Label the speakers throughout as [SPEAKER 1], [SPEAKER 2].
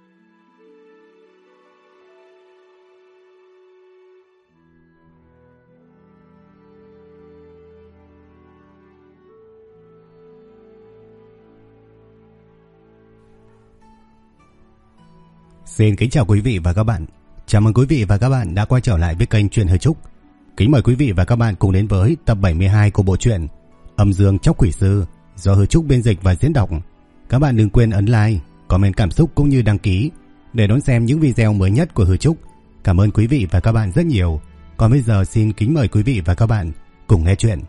[SPEAKER 1] Xin kính chào quý vị và các bạn. Chào mừng quý vị và các bạn đã quay trở lại với kênh Truyện Hơi Trúc. Kính mời quý vị và các bạn cùng đến với tập 72 của bộ truyện Âm Dương Chóc Quỷ Sư do Hơi Trúc biên dịch và diễn đọc. Các bạn đừng quên ấn like, comment cảm xúc cũng như đăng ký để đón xem những video mới nhất của Hơi Trúc. Cảm ơn quý vị và các bạn rất nhiều. Còn bây giờ xin kính mời quý vị và các bạn cùng nghe chuyện.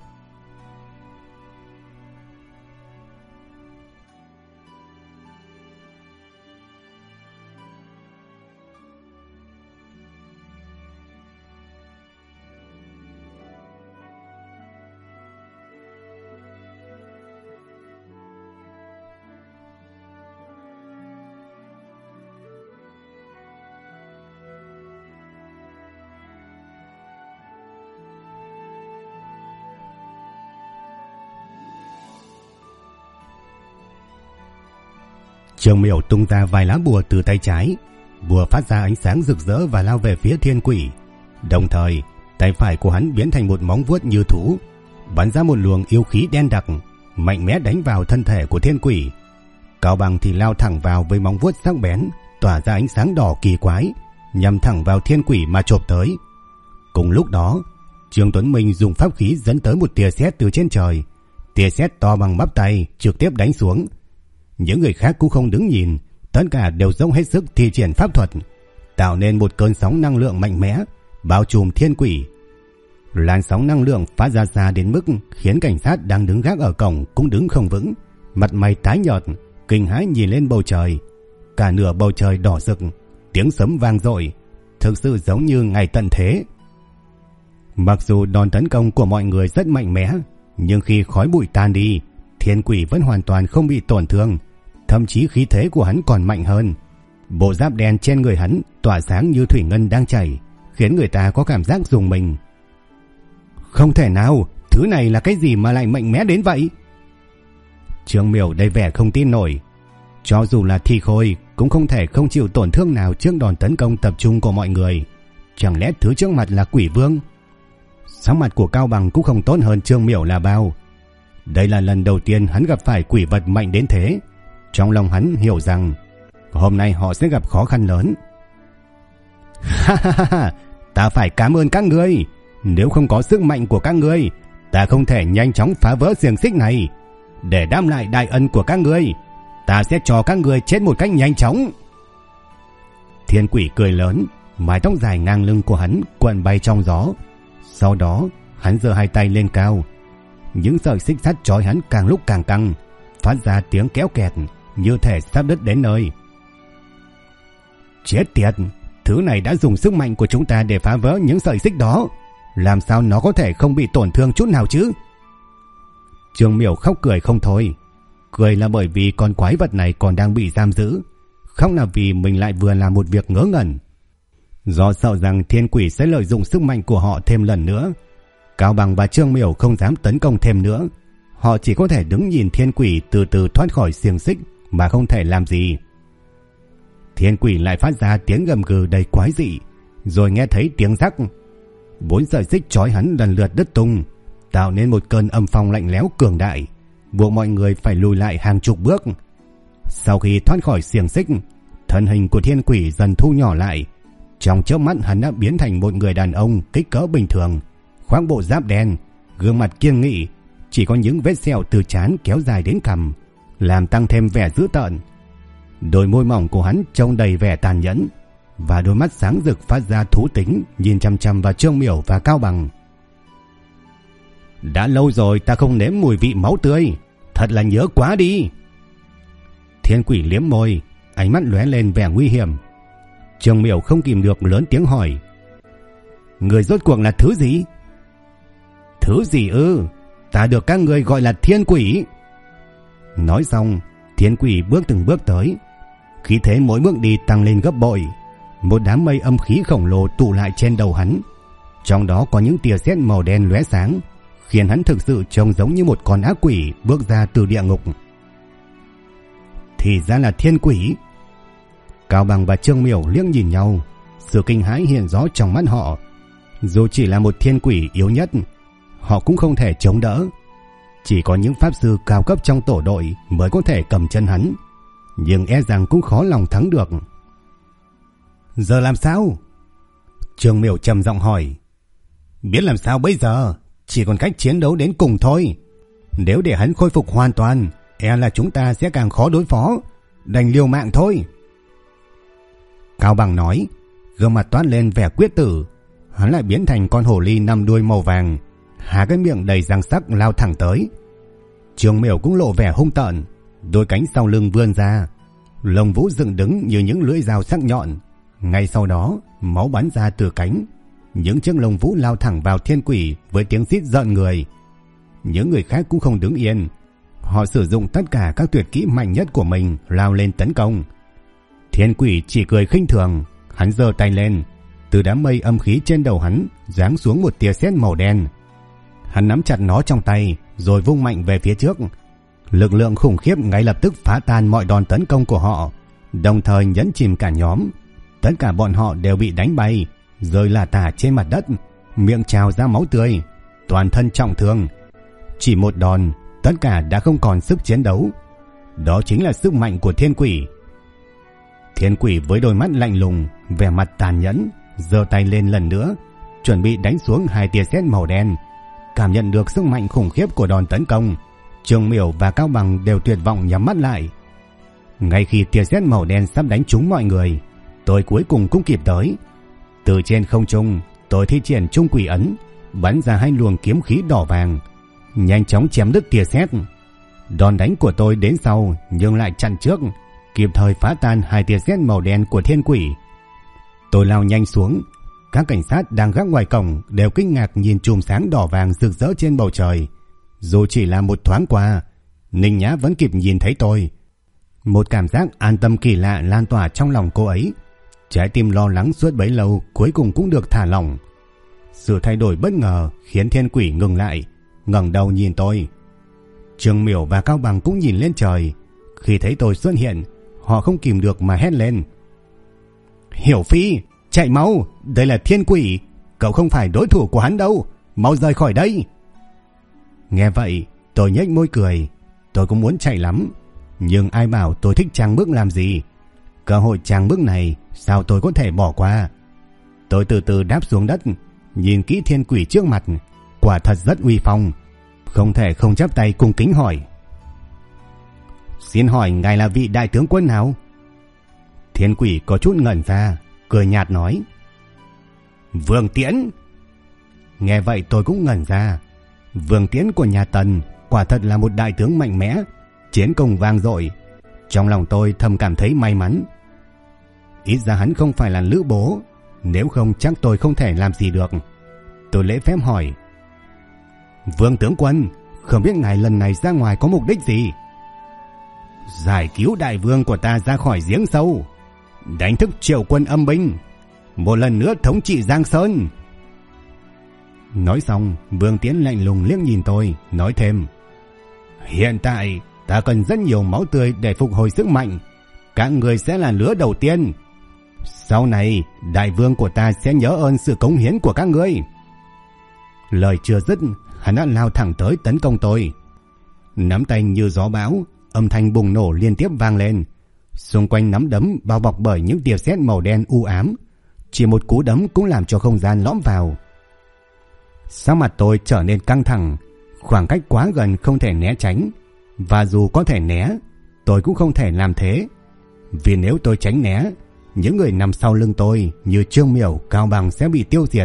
[SPEAKER 1] Trương Miểu tung ra vài lá bùa từ tay trái, bùa phát ra ánh sáng rực rỡ và lao về phía Thiên Quỷ. Đồng thời, tay phải của hắn biến thành một móng vuốt như thú, bắn ra một luồng yêu khí đen đặc, mạnh mẽ đánh vào thân thể của Thiên Quỷ. Cao Bằng thì lao thẳng vào với móng vuốt sắc bén, tỏa ra ánh sáng đỏ kỳ quái, nhằm thẳng vào Thiên Quỷ mà chộp tới. Cùng lúc đó, Trương Tuấn Minh dùng pháp khí dẫn tới một tia sét từ trên trời, tia sét to bằng bắp tay trực tiếp đánh xuống. Những người khác cũng không đứng nhìn, tất cả đều dốc hết sức thi triển pháp thuật, tạo nên một cơn sóng năng lượng mạnh mẽ bao trùm Thiên Quỷ. Làn sóng năng lượng phát ra xa đến mức khiến cảnh sát đang đứng gác ở cổng cũng đứng không vững, mặt mày tái nhợt, kinh hãi nhìn lên bầu trời. Cả nửa bầu trời đỏ rực, tiếng sấm vang dội, thực sự giống như ngày tận thế. Mặc dù đòn tấn công của mọi người rất mạnh mẽ, nhưng khi khói bụi tan đi, Thiên Quỷ vẫn hoàn toàn không bị tổn thương, thậm chí khí thế của hắn còn mạnh hơn. Bộ giáp đen trên người hắn tỏa sáng như thủy ngân đang chảy, khiến người ta có cảm giác rùng mình. Không thể nào, thứ này là cái gì mà lại mạnh mẽ đến vậy? Trương Miểu đầy vẻ không tin nổi. Cho dù là thi khôi cũng không thể không chịu tổn thương nào trước đòn tấn công tập trung của mọi người. Chẳng lẽ thứ trước mặt là quỷ vương? Sắc mặt của Cao Bằng cũng không tốt hơn Trương Miểu là bao. Đây là lần đầu tiên hắn gặp phải quỷ vật mạnh đến thế. Trong lòng hắn hiểu rằng hôm nay họ sẽ gặp khó khăn lớn. Ha ha ha, ta phải cảm ơn các ngươi. Nếu không có sức mạnh của các ngươi, ta không thể nhanh chóng phá vỡ xiềng xích này. Để đáp lại đại ân của các ngươi, ta sẽ cho các ngươi chết một cách nhanh chóng. Thiên Quỷ cười lớn, mái tóc dài ngang lưng của hắn cuộn bay trong gió. Sau đó hắn giơ hai tay lên cao, những sợi xích sắt trói hắn càng lúc càng căng, phát ra tiếng kéo kẹt như thể sắp đứt đến nơi. Chết tiệt, thứ này đã dùng sức mạnh của chúng ta để phá vỡ những sợi xích đó, làm sao nó có thể không bị tổn thương chút nào chứ? Trương Miểu khóc cười không thôi. Cười là bởi vì con quái vật này còn đang bị giam giữ, khóc là vì mình lại vừa làm một việc ngớ ngẩn. Do sợ rằng Thiên Quỷ sẽ lợi dụng sức mạnh của họ thêm lần nữa, Cao Bằng và Trương Miểu không dám tấn công thêm nữa. Họ chỉ có thể đứng nhìn Thiên Quỷ từ từ thoát khỏi xiềng xích mà không thể làm gì. Thiên Quỷ lại phát ra tiếng gầm gừ đầy quái dị, rồi nghe thấy tiếng rắc. 4 sợi xích trói hắn lần lượt đứt tung, tạo nên một cơn âm phong lạnh lẽo cường đại, buộc mọi người phải lùi lại hàng chục bước. Sau khi thoát khỏi xiềng xích, thân hình của Thiên Quỷ dần thu nhỏ lại. Trong chớp mắt hắn đã biến thành một người đàn ông kích cỡ bình thường, khoác bộ giáp đen, gương mặt kiên nghị, chỉ có những vết sẹo từ trán kéo dài đến cằm, làm tăng thêm vẻ dữ tợn. Đôi môi mỏng của hắn trông đầy vẻ tàn nhẫn, và đôi mắt sáng rực phát ra thú tính nhìn chằm chằm vào Trương Miểu và Cao Bằng. Đã lâu rồi ta không nếm mùi vị máu tươi, thật là nhớ quá đi. Thiên Quỷ liếm môi, ánh mắt lóe lên vẻ nguy hiểm. Trương Miểu không kìm được lớn tiếng hỏi: người rốt cuộc là thứ gì? Thứ gì ư? Ta được các người gọi là Thiên Quỷ. Nói xong, Thiên Quỷ bước từng bước tới, khí thế mỗi bước đi tăng lên gấp bội. Một đám mây âm khí khổng lồ tụ lại trên đầu hắn, trong đó có những tia sét màu đen lóe sáng, khiến hắn thực sự trông giống như một con ác quỷ bước ra từ địa ngục. Thì ra là Thiên Quỷ. Cao Bằng và Trương Miểu liếc nhìn nhau, sự kinh hãi hiện rõ trong mắt họ. Dù chỉ là một thiên quỷ yếu nhất, họ cũng không thể chống đỡ. Chỉ có những pháp sư cao cấp trong tổ đội mới có thể cầm chân hắn, nhưng e rằng cũng khó lòng thắng được. Giờ làm sao? Trương Miểu trầm giọng hỏi. Biết làm sao bây giờ, chỉ còn cách chiến đấu đến cùng thôi. Nếu để hắn khôi phục hoàn toàn, e là chúng ta sẽ càng khó đối phó, đành liều mạng thôi. Cao Bằng nói, gương mặt toát lên vẻ quyết tử. Hắn lại biến thành con hổ ly 5 đuôi màu vàng, há cái miệng đầy răng sắc lao thẳng tới. Trương Miểu cũng lộ vẻ hung tợn, đôi cánh sau lưng vươn ra, lông vũ dựng đứng như những lưỡi dao sắc nhọn. Ngay sau đó, máu bắn ra từ cánh, những chiếc lông vũ lao thẳng vào thiên quỷ với tiếng rít rợn người. Những người khác cũng không đứng yên, họ sử dụng tất cả các tuyệt kỹ mạnh nhất của mình lao lên tấn công. Thiên quỷ chỉ cười khinh thường, hắn giơ tay lên, từ đám mây âm khí trên đầu hắn giáng xuống một tia sét màu đen. Hắn nắm chặt nó trong tay rồi vung mạnh về phía trước. Lực lượng khủng khiếp ngay lập tức phá tan mọi đòn tấn công của họ, đồng thời nhấn chìm cả nhóm. Tất cả bọn họ đều bị đánh bay, rơi lả tả trên mặt đất, miệng trào ra máu tươi, toàn thân trọng thương. Chỉ một đòn, tất cả đã không còn sức chiến đấu. Đó chính là sức mạnh của thiên quỷ. Thiên quỷ với đôi mắt lạnh lùng, vẻ mặt tàn nhẫn, giơ tay lên lần nữa, chuẩn bị đánh xuống 2 tia sét màu đen. Cảm nhận được sức mạnh khủng khiếp của đòn tấn công, Trương Miểu và Cao Bằng đều tuyệt vọng nhắm mắt lại. Ngay khi tia sét màu đen sắp đánh trúng mọi người, tôi cuối cùng cũng kịp tới. Từ trên không trung, tôi thi triển Trung Quỷ ấn, bắn ra 2 luồng kiếm khí đỏ vàng, nhanh chóng chém đứt tia sét. Đòn đánh của tôi đến sau nhưng lại chặn trước, kịp thời phá tan 2 tia sét màu đen của thiên quỷ. Tôi lao nhanh xuống, các cảnh sát đang gác ngoài cổng đều kinh ngạc nhìn chùm sáng đỏ vàng rực rỡ trên bầu trời. Dù chỉ là một thoáng qua, Ninh Nhã vẫn kịp nhìn thấy tôi. Một cảm giác an tâm kỳ lạ lan tỏa trong lòng cô ấy. Trái tim lo lắng suốt bấy lâu cuối cùng cũng được thả lỏng. Sự thay đổi bất ngờ khiến thiên quỷ ngừng lại, ngẩng đầu nhìn tôi. Trương Miểu và Cao Bằng cũng nhìn lên trời. Khi thấy tôi xuất hiện, họ không kìm được mà hét lên. Hiểu Phi, chạy mau, đây là thiên quỷ, cậu không phải đối thủ của hắn đâu, mau rời khỏi đây. Nghe vậy, tôi nhếch môi cười. Tôi cũng muốn chạy lắm, nhưng ai bảo tôi thích trang bức làm gì. Cơ hội trang bức này sao tôi có thể bỏ qua. Tôi từ từ đáp xuống đất, nhìn kỹ thiên quỷ trước mặt, quả thật rất uy phong, không thể không chắp tay cung kính hỏi. Xin hỏi ngài là vị đại tướng quân nào? Thiên quỷ có chút ngẩn ra, cười nhạt nói. Vương Tiễn. Nghe vậy tôi cũng ngẩn ra. Vương Tiễn của nhà Tần quả thật là một đại tướng mạnh mẽ, chiến công vang dội. Trong lòng tôi thầm cảm thấy may mắn. Ít ra hắn không phải là lữ bố, nếu không chắc tôi không thể làm gì được. Tôi lễ phép hỏi. Vương tướng quân, không biết ngài lần này ra ngoài có mục đích gì? Giải cứu đại vương của ta ra khỏi giếng sâu, đánh thức triệu quân âm binh, một lần nữa thống trị Giang Sơn. Nói xong, Vương Tiễn lạnh lùng liếc nhìn tôi, nói thêm. Hiện tại ta cần rất nhiều máu tươi để phục hồi sức mạnh. Các người sẽ là lứa đầu tiên. Sau này đại vương của ta sẽ nhớ ơn sự cống hiến của các ngươi. Lời chưa dứt, hắn đã lao thẳng tới tấn công tôi. Nắm tay như gió bão, âm thanh bùng nổ liên tiếp vang lên. Xung quanh nắm đấm bao bọc bởi những tia sét màu đen u ám. Chỉ một cú đấm cũng làm cho không gian lõm vào. Sắc mặt tôi trở nên căng thẳng. Khoảng cách quá gần không thể né tránh, và dù có thể né, tôi cũng không thể làm thế. Vì nếu tôi tránh né, những người nằm sau lưng tôi như Trương Miểu, Cao Bằng sẽ bị tiêu diệt.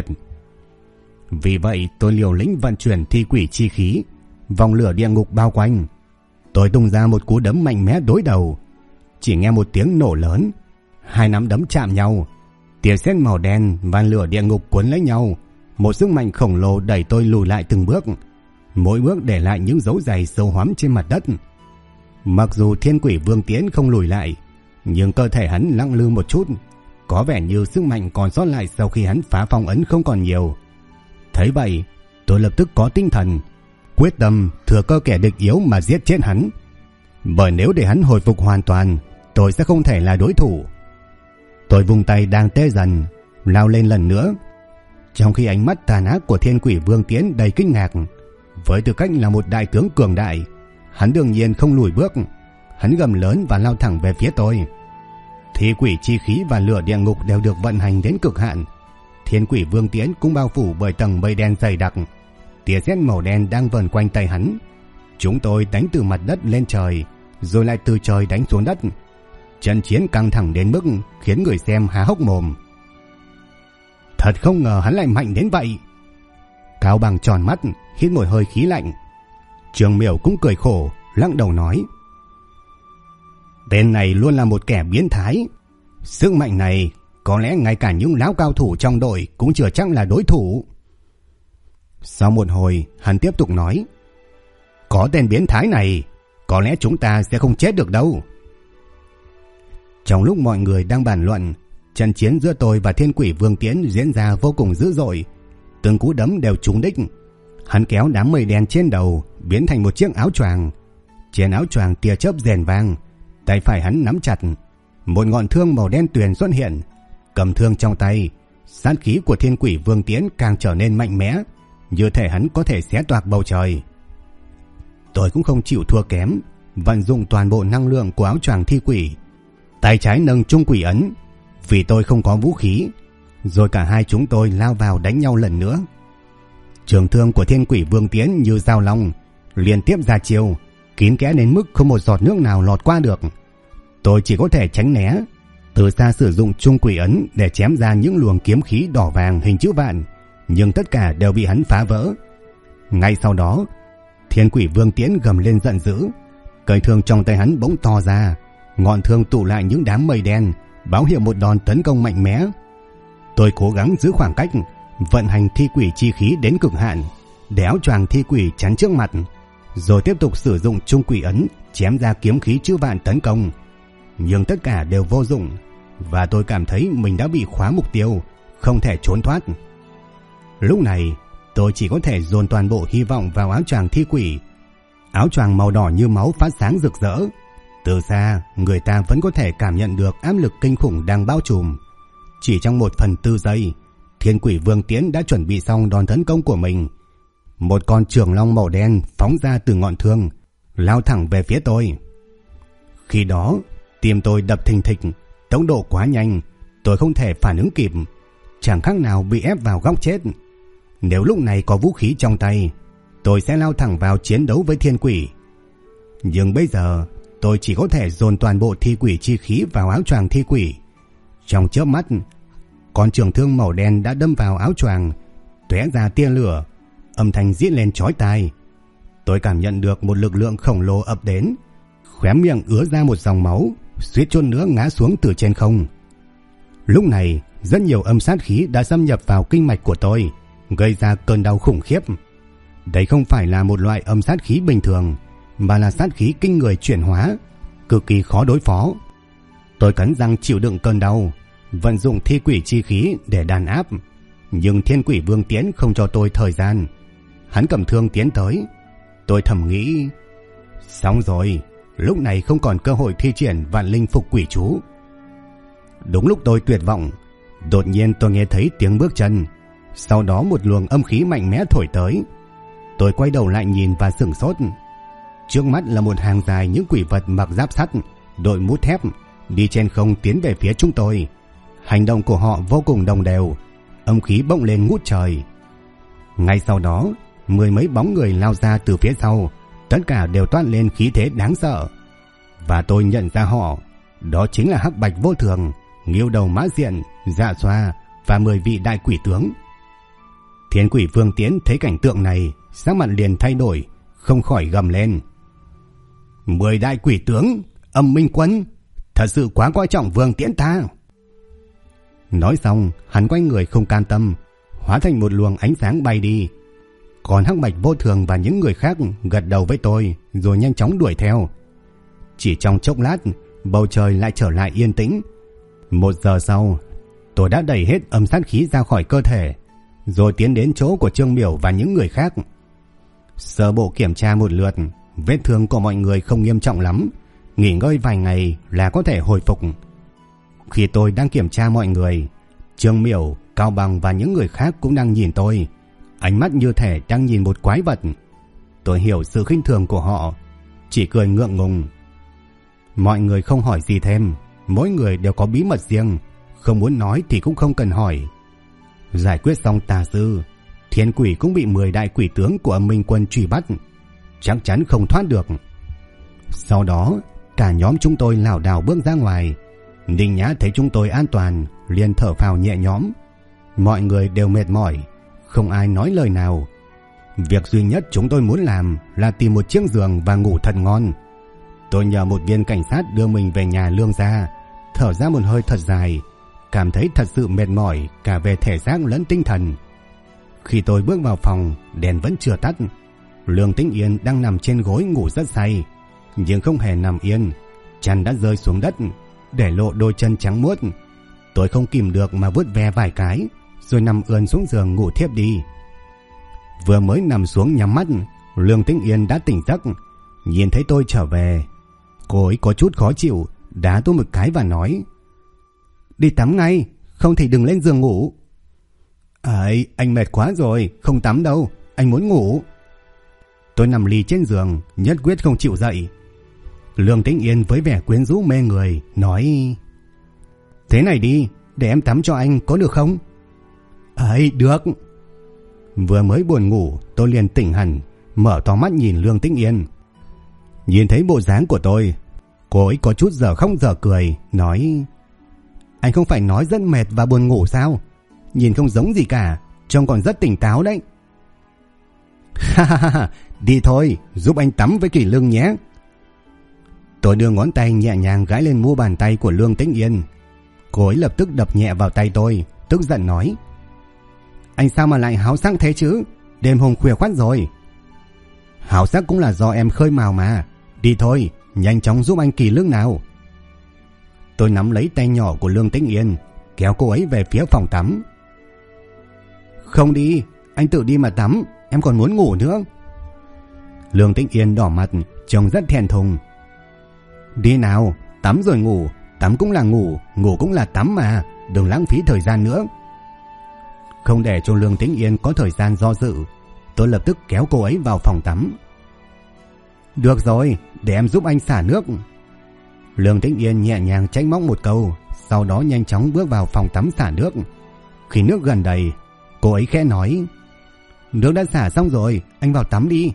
[SPEAKER 1] Vì vậy tôi liều lĩnh vận chuyển thi quỷ chi khí, vòng lửa địa ngục bao quanh. Tôi tung ra một cú đấm mạnh mẽ đối đầu. Chỉ nghe một tiếng nổ lớn, 2 nắm đấm chạm nhau, tia sét màu đen và lửa địa ngục cuốn lấy nhau. Một sức mạnh khổng lồ đẩy tôi lùi lại từng bước, mỗi bước để lại những dấu giày sâu hoắm trên mặt đất. Mặc dù thiên quỷ Vương Tiễn không lùi lại, nhưng cơ thể hắn lăng lư một chút, có vẻ như sức mạnh còn sót lại sau khi hắn phá phong ấn không còn nhiều. Thấy vậy, tôi lập tức có tinh thần, quyết tâm thừa cơ kẻ địch yếu mà giết chết hắn. Bởi nếu để hắn hồi phục hoàn toàn, tôi sẽ không thể là đối thủ. Tôi vùng tay đang tê dần, lao lên lần nữa. Trong khi ánh mắt tàn ác của Thiên Quỷ Vương Tiến đầy kinh ngạc, với tư cách là một đại tướng cường đại, hắn đương nhiên không lùi bước. Hắn gầm lớn và lao thẳng về phía tôi. Thi quỷ chi khí và lửa địa ngục đều được vận hành đến cực hạn. Thiên Quỷ Vương Tiến cũng bao phủ bởi tầng mây đen dày đặc. Tia sét màu đen đang vờn quanh tay hắn. Chúng tôi đánh từ mặt đất lên trời, rồi lại từ trời đánh xuống đất. Trận chiến căng thẳng đến mức khiến người xem há hốc mồm. Thật không ngờ hắn lại mạnh đến vậy. Cao Bằng tròn mắt, hít một hơi khí lạnh. Trường Miểu cũng cười khổ, lắc đầu nói: Tên này luôn là một kẻ biến thái. Sức mạnh này có lẽ ngay cả những lão cao thủ trong đội cũng chưa chắc là đối thủ. Sau một hồi, hắn tiếp tục nói: Có tên biến thái này, có lẽ chúng ta sẽ không chết được đâu. Trong lúc mọi người đang bàn luận, trận chiến giữa tôi và Thiên Quỷ Vương Tiến diễn ra vô cùng dữ dội. Từng cú đấm đều trúng đích. Hắn kéo đám mây đen trên đầu biến thành một chiếc áo choàng. Trên áo choàng tia chớp rền vang. Tay phải hắn nắm chặt, một ngọn thương màu đen tuyền xuất hiện. Cầm thương trong tay, sát khí của Thiên Quỷ Vương Tiến càng trở nên mạnh mẽ, như thể hắn có thể xé toạc bầu trời. Tôi cũng không chịu thua kém, vận dụng toàn bộ năng lượng của áo choàng thi quỷ. Tay trái nâng trung quỷ ấn, vì tôi không có vũ khí. Rồi cả hai chúng tôi lao vào đánh nhau lần nữa. Trường thương của Thiên Quỷ Vương Tiến như dao long, liên tiếp ra chiêu, kín kẽ đến mức không một giọt nước nào lọt qua được. Tôi chỉ có thể tránh né, từ xa sử dụng trung quỷ ấn để chém ra những luồng kiếm khí đỏ vàng hình chữ vạn, nhưng tất cả đều bị hắn phá vỡ. Ngay sau đó, Thiên Quỷ Vương Tiến gầm lên giận dữ, cây thương trong tay hắn bỗng to ra, ngọn thương tụ lại những đám mây đen, báo hiệu một đòn tấn công mạnh mẽ. Tôi cố gắng giữ khoảng cách, vận hành thi quỷ chi khí đến cực hạn, để áo choàng thi quỷ chắn trước mặt, rồi tiếp tục sử dụng trung quỷ ấn chém ra kiếm khí chữ vạn tấn công. Nhưng tất cả đều vô dụng, và tôi cảm thấy mình đã bị khóa mục tiêu, không thể trốn thoát. Lúc này, tôi chỉ có thể dồn toàn bộ hy vọng vào áo choàng thi quỷ. Áo choàng màu đỏ như máu phát sáng rực rỡ. Từ xa, người ta vẫn có thể cảm nhận được áp lực kinh khủng đang bao trùm. Chỉ trong 1/4 giây, Thiên Quỷ Vương Tiến đã chuẩn bị xong đòn tấn công của mình. Một con trường long màu đen phóng ra từ ngọn thương, lao thẳng về phía tôi. Khi đó, tim tôi đập thình thịch, tốc độ quá nhanh, tôi không thể phản ứng kịp, chẳng khác nào bị ép vào góc chết. Nếu lúc này có vũ khí trong tay, tôi sẽ lao thẳng vào chiến đấu với Thiên Quỷ. Nhưng bây giờ, tôi chỉ có thể dồn toàn bộ thi quỷ chi khí vào áo choàng thi quỷ. Trong chớp mắt, con trường thương màu đen đã đâm vào áo choàng, tóe ra tia lửa, âm thanh rít lên chói tai. Tôi cảm nhận được một lực lượng khổng lồ ập đến, khóe miệng ứa ra một dòng máu, suýt chút nữa ngã xuống từ trên không. Lúc này, rất nhiều âm sát khí đã xâm nhập vào kinh mạch của tôi, gây ra cơn đau khủng khiếp. Đây không phải là một loại âm sát khí bình thường, mà là sát khí kinh người chuyển hóa, cực kỳ khó đối phó. Tôi cắn răng chịu đựng cơn đau, vận dụng thi quỷ chi khí để đàn áp. Nhưng Thiên Quỷ Vương Tiến không cho tôi thời gian. Hắn cầm thương tiến tới. Tôi thầm nghĩ, xong rồi, lúc này không còn cơ hội thi triển vạn linh phục quỷ chú. Đúng lúc tôi tuyệt vọng, đột nhiên tôi nghe thấy tiếng bước chân. Sau đó một luồng âm khí mạnh mẽ thổi tới. Tôi quay đầu lại nhìn và sửng sốt. Trước mắt là một hàng dài những quỷ vật mặc giáp sắt, đội mũ thép, đi trên không tiến về phía chúng tôi. Hành động của họ vô cùng đồng đều, âm khí bỗng lên ngút trời. Ngay sau đó, 10 mấy bóng người lao ra từ phía sau, tất cả đều toát lên khí thế đáng sợ. Và tôi nhận ra họ, đó chính là Hắc Bạch Vô Thường, Nghiêu Đầu Mã Diện, Dạ Xoa và 10 vị đại quỷ tướng. Thiên Quỷ Vương Tiến thấy cảnh tượng này, sắc mặt liền thay đổi, không khỏi gầm lên: 10 đại quỷ tướng, Âm Minh Quân, thật sự quá coi trọng Vương Tiến ta. Nói xong, hắn quay người không cam tâm, hóa thành một luồng ánh sáng bay đi. Còn Hắc Bạch Vô Thường và những người khác gật đầu với tôi, rồi nhanh chóng đuổi theo. Chỉ trong chốc lát, bầu trời lại trở lại yên tĩnh. 1 giờ sau, tôi đã đẩy hết âm sát khí ra khỏi cơ thể, rồi tiến đến chỗ của Trương Miểu và những người khác. Sơ bộ kiểm tra một lượt, vết thương của mọi người không nghiêm trọng lắm, nghỉ ngơi vài ngày là có thể hồi phục. Khi tôi đang kiểm tra mọi người, Trương Miểu, Cao Bằng và những người khác cũng đang nhìn tôi, ánh mắt như thể đang nhìn một quái vật. Tôi hiểu sự khinh thường của họ, chỉ cười ngượng ngùng. Mọi người không hỏi gì thêm, mỗi người đều có bí mật riêng, không muốn nói thì cũng không cần hỏi. Giải quyết xong tà sư, Thiên Quỷ cũng bị 10 đại quỷ tướng của Âm Minh Quân truy bắt, chắc chắn không thoát được. Sau đó, cả nhóm chúng tôi lảo đảo bước ra ngoài. Ninh Nhã thấy chúng tôi an toàn, liền thở phào nhẹ nhõm. Mọi người đều mệt mỏi, không ai nói lời nào. Việc duy nhất chúng tôi muốn làm là tìm một chiếc giường và ngủ thật ngon. Tôi nhờ một viên cảnh sát đưa mình về nhà Lương gia, thở ra một hơi thật dài, cảm thấy thật sự mệt mỏi cả về thể xác lẫn tinh thần. Khi tôi bước vào phòng, đèn vẫn chưa tắt. Lương Tĩnh Yên đang nằm trên gối ngủ rất say, nhưng không hề nằm yên, chăn đã rơi xuống đất, để lộ đôi chân trắng muốt. Tôi không kìm được mà vuốt ve vài cái, rồi nằm ườn xuống giường ngủ thiếp đi. Vừa mới nằm xuống nhắm mắt, Lương Tĩnh Yên đã tỉnh giấc, nhìn thấy tôi trở về. Cô ấy có chút khó chịu, đá tôi một cái và nói: "Đi tắm ngay, không thì đừng lên giường ngủ." "Ấy, anh mệt quá rồi, không tắm đâu, anh muốn ngủ." Tôi nằm lì trên giường, nhất quyết không chịu dậy. Lương Tĩnh Yên với vẻ quyến rũ mê người nói: "Thế này đi, để em tắm cho anh có được không?" "Ấy, được." Vừa mới buồn ngủ, tôi liền tỉnh hẳn, mở to mắt nhìn Lương Tĩnh Yên. Nhìn thấy bộ dáng của tôi, cô ấy có chút dở khóc dở cười, nói: "Anh không phải nói rất mệt và buồn ngủ sao? Nhìn không giống gì cả, trông còn rất tỉnh táo đấy." "Ha ha ha, đi thôi, giúp anh tắm với Kỳ Lương nhé." Tôi đưa ngón tay nhẹ nhàng gãi lên mu bàn tay của Lương Tĩnh Yên. Cô ấy lập tức đập nhẹ vào tay tôi, tức giận nói: "Anh sao mà lại háo sắc thế chứ? Đêm hôm khuya khoắt rồi." "Háo sắc cũng là do em khơi mào mà. Đi thôi, nhanh chóng giúp anh Kỳ Lương nào." Tôi nắm lấy tay nhỏ của Lương Tĩnh Yên, kéo cô ấy về phía phòng tắm. "Không đi, anh tự đi mà tắm, em còn muốn ngủ nữa." Lương Tĩnh Yên đỏ mặt, trông rất thẹn thùng. "Đi nào, tắm rồi ngủ, tắm cũng là ngủ, ngủ cũng là tắm mà, đừng lãng phí thời gian nữa." Không để cho Lương Tĩnh Yên có thời gian do dự, tôi lập tức kéo cô ấy vào phòng tắm. "Được rồi, để em giúp anh xả nước." Lương Tĩnh Yên nhẹ nhàng trách móc một câu, sau đó nhanh chóng bước vào phòng tắm xả nước. Khi nước gần đầy, cô ấy khẽ nói: "Nước đã xả xong rồi, anh vào tắm đi."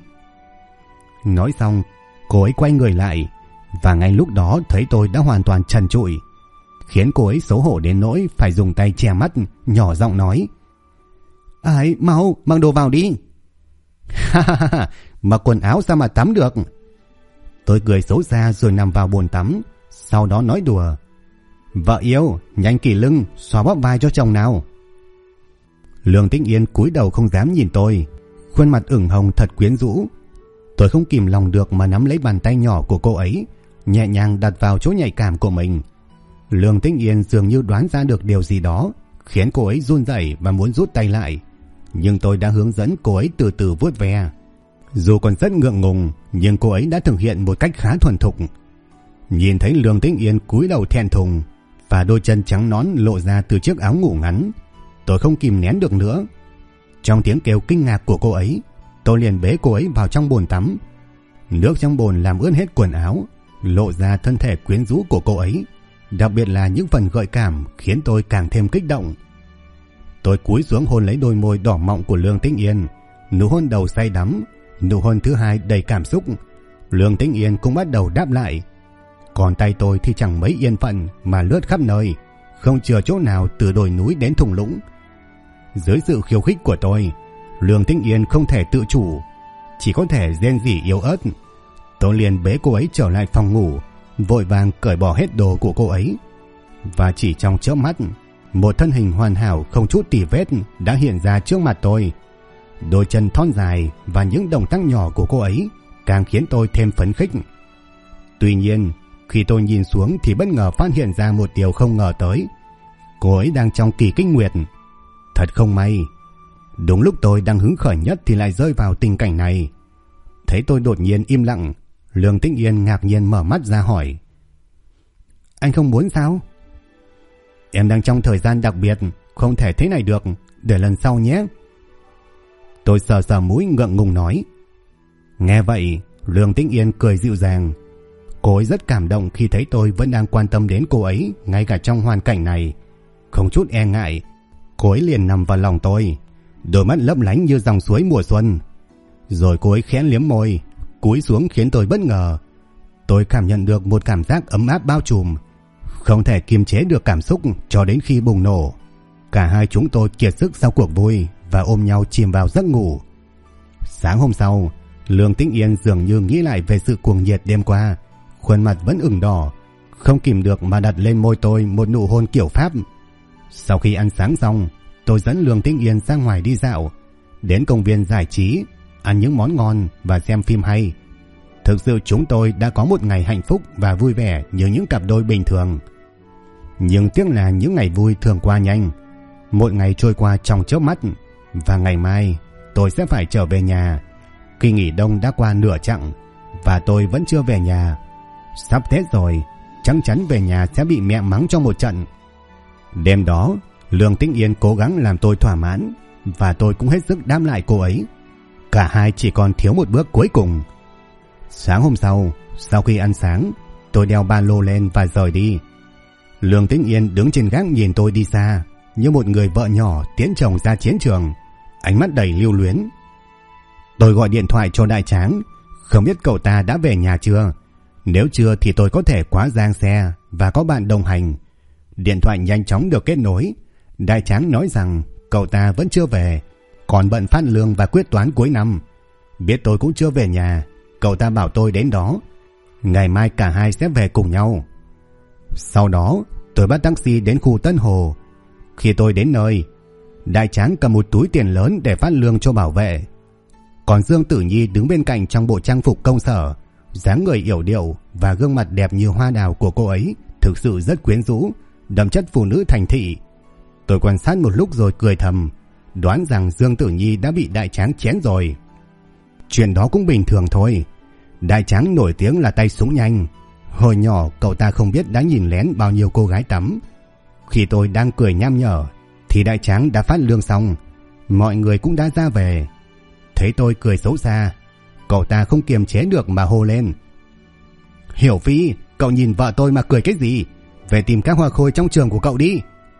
[SPEAKER 1] Nói xong, cô ấy quay người lại, và ngay lúc đó thấy tôi đã hoàn toàn trần trụi, khiến cô ấy xấu hổ đến nỗi phải dùng tay che mắt, nhỏ giọng nói: "Ấy, mau, mang đồ vào đi." "Ha ha ha, mặc quần áo sao mà tắm được?" Tôi cười xấu xa rồi nằm vào bồn tắm, sau đó nói đùa: "Vợ yêu, nhanh Kỳ Lương, xoa bóp vai cho chồng nào." Lương Tĩnh Yên cúi đầu không dám nhìn tôi, khuôn mặt ửng hồng thật quyến rũ. Tôi không kìm lòng được mà nắm lấy bàn tay nhỏ của cô ấy, nhẹ nhàng đặt vào chỗ nhạy cảm của mình. Lương Tĩnh Yên dường như đoán ra được điều gì đó, khiến cô ấy run rẩy và muốn rút tay lại, nhưng tôi đã hướng dẫn cô ấy từ từ vuốt ve. Dù còn rất ngượng ngùng, nhưng cô ấy đã thực hiện một cách khá thuần thục. Nhìn thấy Lương Tĩnh Yên cúi đầu thẹn thùng và đôi chân trắng nõn lộ ra từ chiếc áo ngủ ngắn, tôi không kìm nén được nữa. Trong tiếng kêu kinh ngạc của cô ấy, tôi liền bế cô ấy vào trong bồn tắm. Nước trong bồn làm ướt hết quần áo, lộ ra thân thể quyến rũ của cô ấy, đặc biệt là những phần gợi cảm khiến tôi càng thêm kích động. Tôi cúi xuống hôn lấy đôi môi đỏ mọng của Lương Tĩnh Yên, nụ hôn đầu say đắm, nụ hôn thứ hai đầy cảm xúc. Lương Tĩnh Yên cũng bắt đầu đáp lại, còn tay tôi thì chẳng mấy yên phận mà lướt khắp nơi, không chừa chỗ nào từ đồi núi đến thung lũng. Dưới sự khiêu khích của tôi, Lương Tĩnh Yên không thể tự chủ, chỉ có thể rên rỉ yếu ớt. Tôi liền bế cô ấy trở lại phòng ngủ, vội vàng cởi bỏ hết đồ của cô ấy, và chỉ trong chớp mắt, một thân hình hoàn hảo không chút tì vết đã hiện ra trước mặt tôi. Đôi chân thon dài và những động tác nhỏ của cô ấy càng khiến tôi thêm phấn khích. Tuy nhiên, khi tôi nhìn xuống thì bất ngờ phát hiện ra một điều không ngờ tới. Cô ấy đang trong kỳ kinh nguyệt. Thật không may, đúng lúc tôi đang hứng khởi nhất thì lại rơi vào tình cảnh này. Thấy tôi đột nhiên im lặng, Lương Tĩnh Yên ngạc nhiên mở mắt ra hỏi: "Anh không muốn sao?" Em đang trong thời gian đặc biệt, không thể thế này được, để lần sau nhé. Tôi sờ sờ mũi ngượng ngùng nói. Nghe vậy, Lương Tĩnh Yên cười dịu dàng. Cô ấy rất cảm động khi thấy tôi vẫn đang quan tâm đến cô ấy ngay cả trong hoàn cảnh này. Không chút e ngại, cô ấy liền nằm vào lòng tôi, đôi mắt lấp lánh như dòng suối mùa xuân. Rồi cô ấy khẽ liếm môi, cúi xuống khiến tôi bất ngờ. Tôi cảm nhận được một cảm giác ấm áp bao trùm, không thể kiềm chế được cảm xúc cho đến khi bùng nổ. Cả hai chúng tôi kiệt sức sau cuộc vui và ôm nhau chìm vào giấc ngủ. Sáng hôm sau, Lương Tĩnh Yên dường như nghĩ lại về sự cuồng nhiệt đêm qua, khuôn mặt vẫn ửng đỏ, không kìm được mà đặt lên môi tôi một nụ hôn kiểu Pháp. Sau khi ăn sáng xong, tôi dẫn Lương Tĩnh Yên ra ngoài đi dạo, đến công viên giải trí, ăn những món ngon và xem phim hay. Thực sự chúng tôi đã có một ngày hạnh phúc và vui vẻ như những cặp đôi bình thường. Nhưng tiếc là những ngày vui thường qua nhanh, mỗi ngày trôi qua trong chớp mắt, và ngày mai tôi sẽ phải trở về nhà. Kỳ nghỉ đông đã qua nửa chặng và tôi vẫn chưa về nhà. Sắp Tết rồi, chắc chắn về nhà sẽ bị mẹ mắng cho một trận. Đêm đó, Lương Tĩnh Yên cố gắng làm tôi thỏa mãn và tôi cũng hết sức đáp lại cô ấy. Cả hai chỉ còn thiếu một bước cuối cùng. Sáng hôm sau khi ăn sáng, tôi đeo ba lô lên và rời đi. Lương Tĩnh Yên đứng trên gác nhìn tôi đi xa, như một người vợ nhỏ tiến chồng ra chiến trường, ánh mắt đầy lưu luyến. Tôi gọi điện thoại cho Đại Tráng, không biết cậu ta đã về nhà chưa. Nếu chưa thì tôi có thể quá giang xe và có bạn đồng hành. Điện thoại nhanh chóng được kết nối. Đại Tráng nói rằng cậu ta vẫn chưa về, còn bận phát lương và quyết toán cuối năm. Biết tôi cũng chưa về nhà, cậu ta bảo tôi đến đó, ngày mai cả hai sẽ về cùng nhau. Sau đó tôi bắt taxi đến khu Tân Hồ. Khi tôi đến nơi, Đại Tráng cầm một túi tiền lớn để phát lương cho bảo vệ. Còn Dương Tử Nhi đứng bên cạnh trong bộ trang phục công sở, dáng người yểu điệu và gương mặt đẹp như hoa đào của cô ấy thực sự rất quyến rũ, đậm chất phụ nữ thành thị. Tôi quan sát một lúc rồi cười thầm, đoán rằng Dương Tử Nhi đã bị Đại Tráng chén rồi. Chuyện đó cũng bình thường thôi. Đại Tráng nổi tiếng là tay súng nhanh. Hồi nhỏ cậu ta không biết đã nhìn lén bao nhiêu cô gái tắm. Khi tôi đang cười nham nhở thì Đại Tráng đã phát lương xong, mọi người cũng đã ra về. Thấy tôi cười xấu xa, cậu ta không kiềm chế được mà hô lên. Hiểu Phi, cậu nhìn vợ tôi mà cười cái gì? Về tìm các hoa khôi trong trường của cậu đi.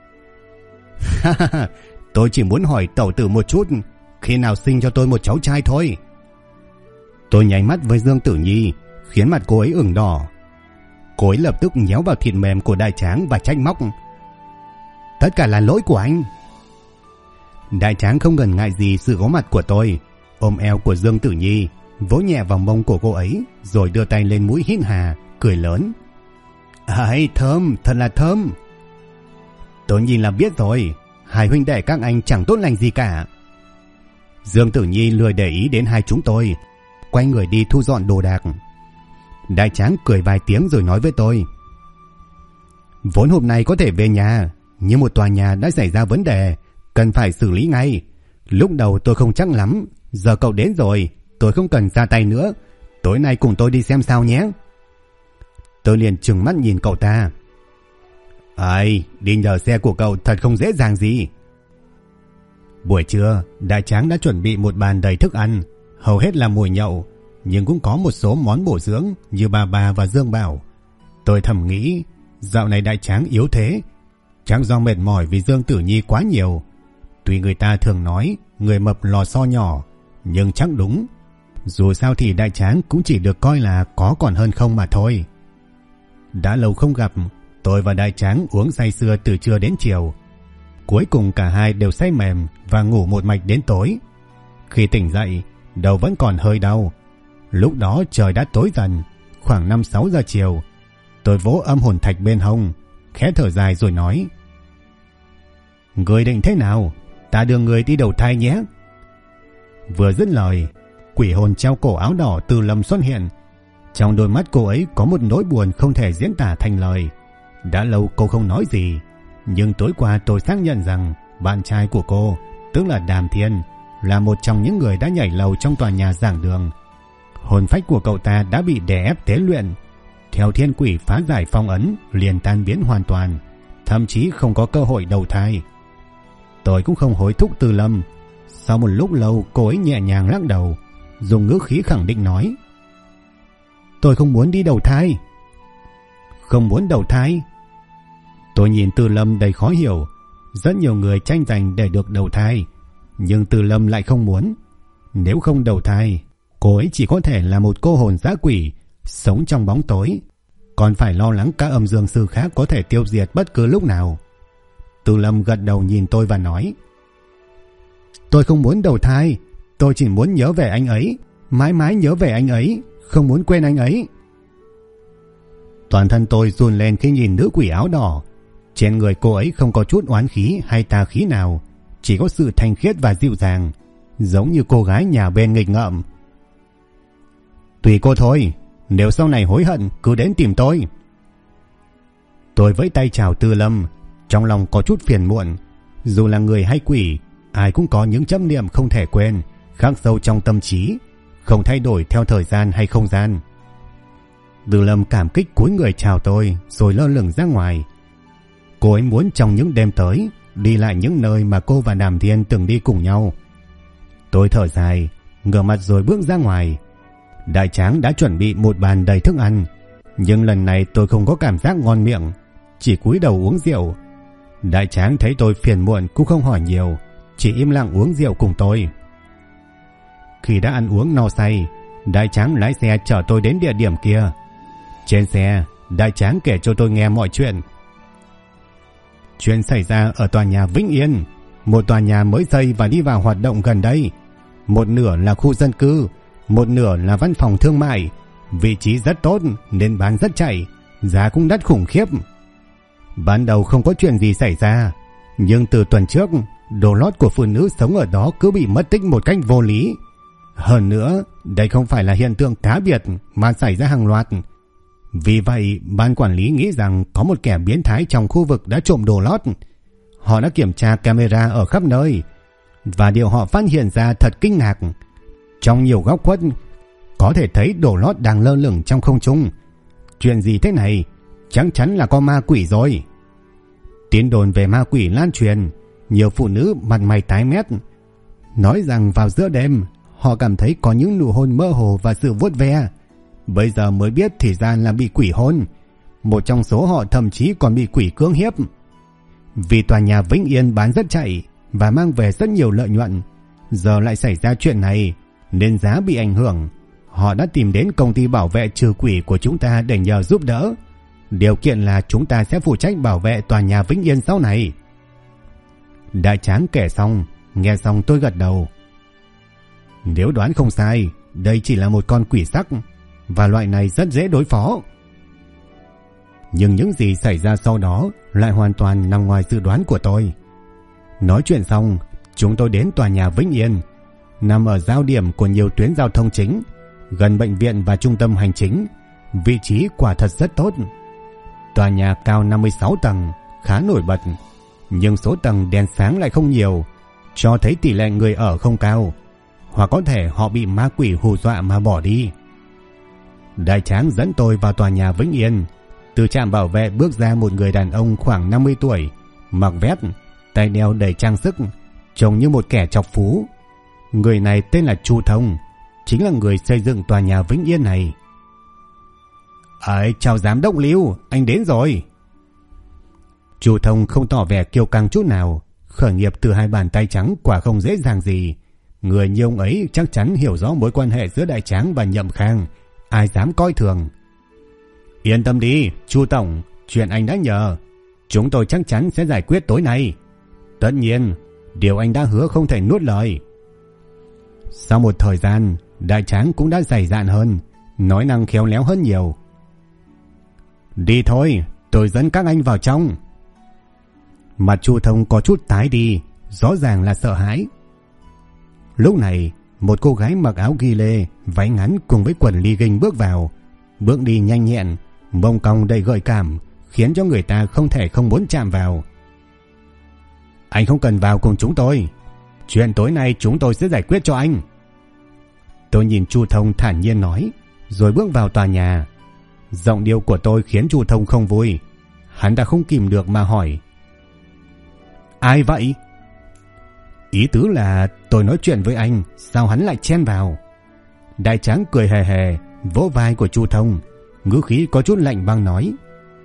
[SPEAKER 1] Tôi chỉ muốn hỏi tẩu tử một chút, khi nào sinh cho tôi một cháu trai thôi. Tôi nháy mắt với Dương Tử Nhi, khiến mặt cô ấy ửng đỏ. Cô ấy lập tức nhéo vào thịt mềm của Đại Tráng và trách móc. Tất cả là lỗi của anh. Đại Tráng không ngần ngại gì sự có mặt của tôi, ôm eo của Dương Tử Nhi, vỗ nhẹ vào mông của cô ấy, rồi đưa tay lên mũi hít hà, cười lớn. Ấy, thơm, thật là thơm. Tôi nhìn là biết rồi, hai huynh đệ các anh chẳng tốt lành gì cả. Dương Tử Nhi lười để ý đến hai chúng tôi, quay người đi thu dọn đồ đạc. Đại Tráng cười vài tiếng rồi nói với tôi. Vốn hôm nay có thể về nhà, nhưng một tòa nhà đã xảy ra vấn đề, cần phải xử lý ngay. Lúc đầu tôi không chắc lắm, giờ cậu đến rồi, tôi không cần ra tay nữa. Tối nay cùng tôi đi xem sao nhé. Tôi liền trừng mắt nhìn cậu ta. Ai, đi nhờ xe của cậu thật không dễ dàng gì. Buổi trưa, Đại Tráng đã chuẩn bị một bàn đầy thức ăn, hầu hết là mồi nhậu, nhưng cũng có một số món bổ dưỡng như bà và Dương Bảo. Tôi thầm nghĩ, dạo này Đại Tráng yếu thế, chắc do mệt mỏi vì Dương Tử Nhi quá nhiều. Tuy người ta thường nói người mập lò xo nhỏ, nhưng chắc đúng. Dù sao thì Đại Tráng cũng chỉ được coi là có còn hơn không mà thôi. Đã lâu không gặp, tôi và Đại Tráng uống say sưa từ trưa đến chiều. Cuối cùng cả hai đều say mềm và ngủ một mạch đến tối. Khi tỉnh dậy, đầu vẫn còn hơi đau. Lúc đó trời đã tối dần, khoảng 5-6 giờ chiều. Tôi vỗ âm hồn thạch bên hông, khẽ thở dài rồi nói. Người định thế nào? Ta đưa người đi đầu thai nhé. Vừa dứt lời, quỷ hồn treo cổ áo đỏ từ lầm xuất hiện. Trong đôi mắt cô ấy có một nỗi buồn không thể diễn tả thành lời. Đã lâu cô không nói gì, nhưng tối qua tôi xác nhận rằng bạn trai của cô, tức là Đàm Thiên, là một trong những người đã nhảy lầu trong tòa nhà giảng đường. Hồn phách của cậu ta đã bị đè ép tế luyện. Theo thiên quỷ phá giải phong ấn, liền tan biến hoàn toàn, thậm chí không có cơ hội đầu thai. Tôi cũng không hối thúc Từ Lâm. Sau một lúc lâu, cô ấy nhẹ nhàng lắc đầu, dùng ngữ khí khẳng định nói: tôi không muốn đi đầu thai. Không muốn đầu thai? Tôi nhìn Từ Lâm đầy khó hiểu. Rất nhiều người tranh giành để được đầu thai, nhưng Từ Lâm lại không muốn. Nếu không đầu thai, cô ấy chỉ có thể là một cô hồn dã quỷ, sống trong bóng tối, còn phải lo lắng các âm dương sư khác có thể tiêu diệt bất cứ lúc nào. Từ Lâm gật đầu nhìn tôi và nói: tôi không muốn đầu thai, tôi chỉ muốn nhớ về anh ấy, mãi mãi nhớ về anh ấy, không muốn quên anh ấy. Toàn thân tôi run lên khi nhìn nữ quỷ áo đỏ. Trên người cô ấy không có chút oán khí hay tà khí nào, chỉ có sự thanh khiết và dịu dàng, giống như cô gái nhà bên nghịch ngợm. Tùy cô thôi, nếu sau này hối hận cứ đến tìm tôi. Tôi vẫy tay chào Từ Lâm, trong lòng có chút phiền muộn. Dù là người hay quỷ, ai cũng có những chấp niệm không thể quên, khắc sâu trong tâm trí, không thay đổi theo thời gian hay không gian. Từ Lâm cảm kích cúi người chào tôi rồi lơ lửng ra ngoài. Cô ấy muốn trong những đêm tới đi lại những nơi mà cô và Đàm Thiên từng đi cùng nhau. Tôi thở dài, ngửa mặt rồi bước ra ngoài. Đại Tráng đã chuẩn bị một bàn đầy thức ăn, nhưng lần này tôi không có cảm giác ngon miệng, chỉ cúi đầu uống rượu. Đại Tráng thấy tôi phiền muộn cũng không hỏi nhiều, chỉ im lặng uống rượu cùng tôi. Khi đã ăn uống no say, Đại Tráng lái xe chở tôi đến địa điểm kia. Trên xe, Đại Tráng kể cho tôi nghe mọi chuyện. Chuyện xảy ra ở tòa nhà Vĩnh Yên, một tòa nhà mới xây và đi vào hoạt động gần đây. Một nửa là khu dân cư, một nửa là văn phòng thương mại. Vị trí rất tốt nên bán rất chạy, giá cũng đắt khủng khiếp. Ban đầu không có chuyện gì xảy ra, nhưng từ tuần trước, đồ lót của phụ nữ sống ở đó cứ bị mất tích một cách vô lý. Hơn nữa, đây không phải là hiện tượng cá biệt mà xảy ra hàng loạt. Vì vậy, ban quản lý nghĩ rằng có một kẻ biến thái trong khu vực đã trộm đồ lót. Họ đã kiểm tra camera ở khắp nơi, và điều họ phát hiện ra thật kinh ngạc. Trong nhiều góc khuất, có thể thấy đồ lót đang lơ lửng trong không trung. Chuyện gì thế này? Chắc chắn là có ma quỷ rồi. Tin đồn về ma quỷ lan truyền, nhiều phụ nữ mặt mày tái mét, nói rằng vào giữa đêm họ cảm thấy có những nụ hôn mơ hồ và sự vuốt ve. Bây giờ mới biết thì ra là bị quỷ hôn. Một trong số họ thậm chí còn bị quỷ cưỡng hiếp. Vì tòa nhà Vĩnh Yên bán rất chạy và mang về rất nhiều lợi nhuận, giờ lại xảy ra chuyện này nên giá bị ảnh hưởng. Họ đã tìm đến công ty bảo vệ trừ quỷ của chúng ta để nhờ giúp đỡ. Điều kiện là chúng ta sẽ phụ trách bảo vệ tòa nhà Vĩnh Yên sau này. Đại Tráng kể xong, nghe xong tôi gật đầu. Nếu đoán không sai, đây chỉ là một con quỷ sắc, và loại này rất dễ đối phó. Nhưng những gì xảy ra sau đó lại hoàn toàn nằm ngoài dự đoán của tôi. Nói chuyện xong, chúng tôi đến tòa nhà Vĩnh Yên, nằm ở giao điểm của nhiều tuyến giao thông chính, gần bệnh viện và trung tâm hành chính. Vị trí quả thật rất tốt. Tòa nhà cao 56 tầng, khá nổi bật, nhưng số tầng đèn sáng lại không nhiều, cho thấy tỷ lệ người ở không cao, hoặc có thể họ bị ma quỷ hù dọa mà bỏ đi. Đại Tráng dẫn tôi vào tòa nhà Vĩnh Yên. Từ trạm bảo vệ bước ra một người đàn ông khoảng 50 tuổi, mặc vest, tay đeo đầy trang sức, trông như một kẻ chọc phú. Người này tên là Chu Thông, chính là người xây dựng tòa nhà Vĩnh Yên này. Chào giám đốc Lưu, anh đến rồi. Chu Thông không tỏ vẻ kiêu căng chút nào. Khởi nghiệp từ hai bàn tay trắng quả không dễ dàng gì. Người như ông ấy chắc chắn hiểu rõ mối quan hệ giữa Đại Tráng và Nhậm Khang, ai dám coi thường. Yên tâm đi, Chu Tổng, chuyện anh đã nhờ, chúng tôi chắc chắn sẽ giải quyết tối nay. Tất nhiên, điều anh đã hứa không thể nuốt lời. Sau một thời gian, Đại Tráng cũng đã dày dạn hơn, nói năng khéo léo hơn nhiều. Đi thôi, tôi dẫn các anh vào trong. Mặt Chu Thông có chút tái đi, rõ ràng là sợ hãi. Lúc này, một cô gái mặc áo ghi lê, váy ngắn cùng với quần legging bước vào, bước đi nhanh nhẹn, mông cong đầy gợi cảm, khiến cho người ta không thể không muốn chạm vào. Anh không cần vào cùng chúng tôi, chuyện tối nay chúng tôi sẽ giải quyết cho anh. Tôi nhìn Chu Thông thản nhiên nói, rồi bước vào tòa nhà. Giọng điệu của tôi khiến Chu Thông không vui. Hắn đã không kìm được mà hỏi, Ai vậy? Ý tứ là tôi nói chuyện với anh, sao hắn lại chen vào? Đại tráng cười hề hề, vỗ vai của Chu Thông, ngữ khí có chút lạnh băng nói.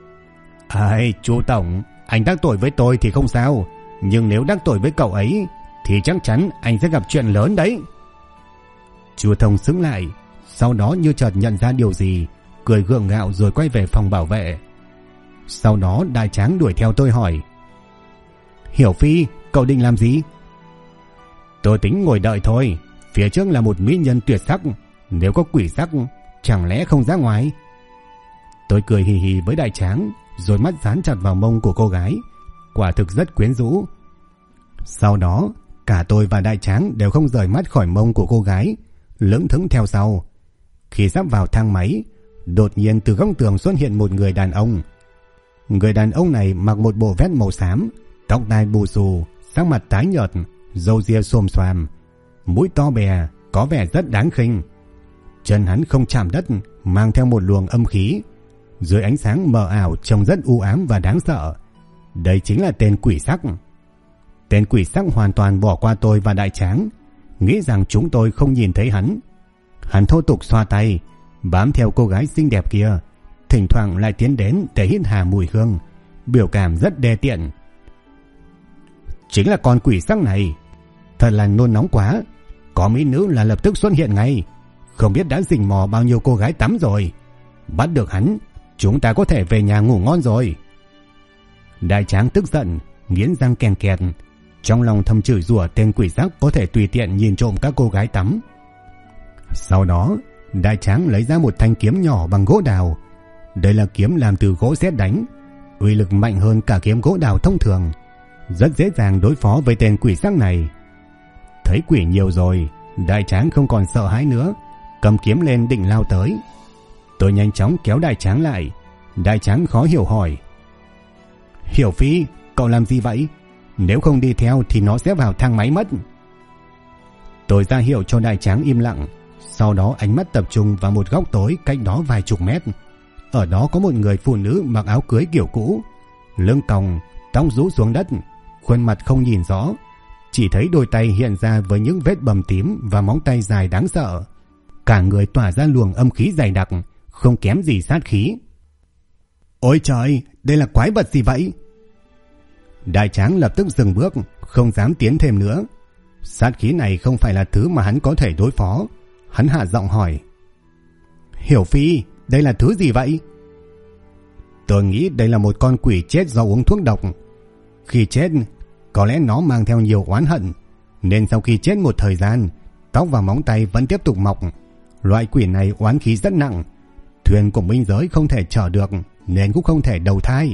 [SPEAKER 1] Ai, Chu Tổng, anh đắc tội với tôi thì không sao, nhưng nếu đắc tội với cậu ấy thì chắc chắn anh sẽ gặp chuyện lớn đấy. Chu Thông sững lại, sau đó như chợt nhận ra điều gì, cười gượng gạo rồi quay về phòng bảo vệ. Sau đó đại tráng đuổi theo tôi hỏi. Hiểu Phi, cậu định làm gì? Tôi tính ngồi đợi thôi, phía trước là một mỹ nhân tuyệt sắc, nếu có quỷ sắc chẳng lẽ không ra ngoài? Tôi cười hì hì với đại tráng, rồi mắt dán chặt vào mông của cô gái, quả thực rất quyến rũ. Sau đó cả tôi và đại tráng đều không rời mắt khỏi mông của cô gái, lững thững theo sau. Khi sắp vào thang máy, đột nhiên từ góc tường xuất hiện một người đàn ông. Người đàn ông này mặc một bộ vest màu xám, tóc tai bù xù, sắc mặt tái nhợt, râu ria xồm xoàm, mũi to bè, có vẻ rất đáng khinh. Chân hắn không chạm đất, mang theo một luồng âm khí, dưới ánh sáng mờ ảo trông rất u ám và đáng sợ. Đây chính là tên quỷ sắc. Tên quỷ sắc hoàn toàn bỏ qua tôi và đại tráng, nghĩ rằng chúng tôi không nhìn thấy hắn. Hắn thô tục xoa tay, bám theo cô gái xinh đẹp kia, thỉnh thoảng lại tiến đến để hít hà mùi hương, biểu cảm rất đê tiện. Chính là con quỷ sắc này, thật là nôn nóng quá. Có mỹ nữ là lập tức xuất hiện ngay, không biết đã rình mò bao nhiêu cô gái tắm rồi. Bắt được hắn, chúng ta có thể về nhà ngủ ngon rồi. Đại tráng tức giận, nghiến răng kèn kẹt, trong lòng thầm chửi rủa tên quỷ sắc có thể tùy tiện nhìn trộm các cô gái tắm. Sau đó đại tráng lấy ra một thanh kiếm nhỏ bằng gỗ đào. Đây là kiếm làm từ gỗ sét đánh, uy lực mạnh hơn cả kiếm gỗ đào thông thường, rất dễ dàng đối phó với tên quỷ sắc này. Thấy quỷ nhiều rồi, đại tráng không còn sợ hãi nữa, cầm kiếm lên định lao tới. Tôi nhanh chóng kéo đại tráng lại. Đại tráng khó hiểu hỏi. Hiểu Phi, cậu làm gì vậy? Nếu không đi theo thì nó sẽ vào thang máy mất. Tôi ra hiệu cho đại tráng im lặng, sau đó ánh mắt tập trung vào một góc tối cách đó vài chục mét. Ở đó có một người phụ nữ mặc áo cưới kiểu cũ, lưng còng, tóc rũ xuống đất, khuôn mặt không nhìn rõ, chỉ thấy đôi tay hiện ra với những vết bầm tím và móng tay dài đáng sợ. Cả người tỏa ra luồng âm khí dày đặc, không kém gì sát khí. Ôi trời, đây là quái vật gì vậy? Đại tráng lập tức dừng bước, không dám tiến thêm nữa. Sát khí này không phải là thứ mà hắn có thể đối phó. Hắn hạ giọng hỏi. Hiểu Phi, đây là thứ gì vậy? Tôi nghĩ đây là một con quỷ chết do uống thuốc độc. Khi chết, có lẽ nó mang theo nhiều oán hận, nên sau khi chết một thời gian, tóc và móng tay vẫn tiếp tục mọc. Loại quỷ này oán khí rất nặng, thuyền của minh giới không thể chở được, nên cũng không thể đầu thai.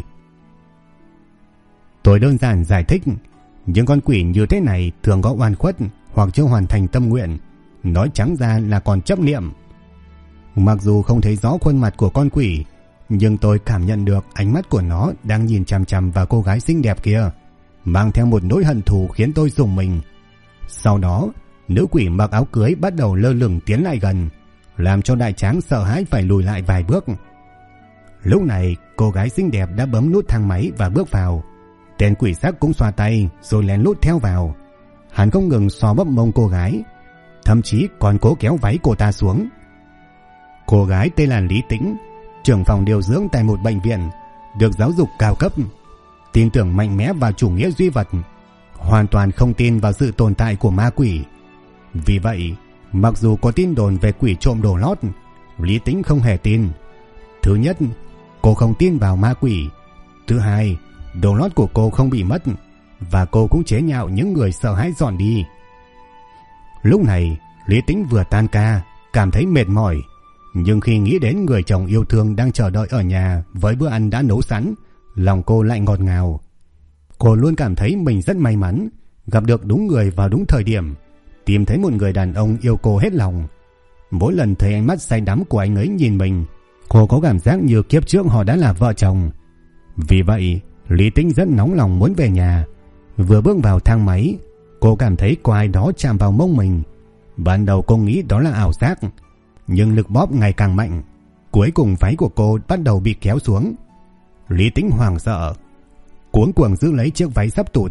[SPEAKER 1] Tôi đơn giản giải thích, những con quỷ như thế này thường có oan khuất hoặc chưa hoàn thành tâm nguyện, nói trắng ra là còn chấp niệm. Mặc dù không thấy rõ khuôn mặt của con quỷ, nhưng tôi cảm nhận được ánh mắt của nó đang nhìn chằm chằm vào cô gái xinh đẹp kia, mang theo một nỗi hận thù khiến tôi rùng mình. Sau đó, nữ quỷ mặc áo cưới bắt đầu lơ lửng tiến lại gần, làm cho đại tráng sợ hãi phải lùi lại vài bước. Lúc này, cô gái xinh đẹp đã bấm nút thang máy và bước vào. Tên quỷ sắc cũng xoa tay rồi lén lút theo vào. Hắn không ngừng xoa bóp mông cô gái, thậm chí còn cố kéo váy cô ta xuống. Cô gái tên là Lý Tĩnh, trưởng phòng điều dưỡng tại một bệnh viện, được giáo dục cao cấp, tin tưởng mạnh mẽ vào chủ nghĩa duy vật, hoàn toàn không tin vào sự tồn tại của ma quỷ. Vì vậy, mặc dù có tin đồn về quỷ trộm đồ lót, Lý Tĩnh không hề tin. Thứ nhất, cô không tin vào ma quỷ. Thứ hai, đồ lót của cô không bị mất, và cô cũng chế nhạo những người sợ hãi dọn đi. Lúc này, Lý Tĩnh vừa tan ca, cảm thấy mệt mỏi, nhưng khi nghĩ đến người chồng yêu thương đang chờ đợi ở nhà với bữa ăn đã nấu sẵn, lòng cô lại ngọt ngào. Cô luôn cảm thấy mình rất may mắn, gặp được đúng người vào đúng thời điểm, tìm thấy một người đàn ông yêu cô hết lòng. Mỗi lần thấy ánh mắt say đắm của anh ấy nhìn mình, cô có cảm giác như kiếp trước họ đã là vợ chồng. Vì vậy, Lý Tĩnh rất nóng lòng muốn về nhà. Vừa bước vào thang máy, cô cảm thấy có ai đó chạm vào mông mình. Ban đầu cô nghĩ đó là ảo giác, nhưng lực bóp ngày càng mạnh, cuối cùng váy của cô bắt đầu bị kéo xuống. Lý Tĩnh hoảng sợ, cuống cuồng giữ lấy chiếc váy sắp tụt,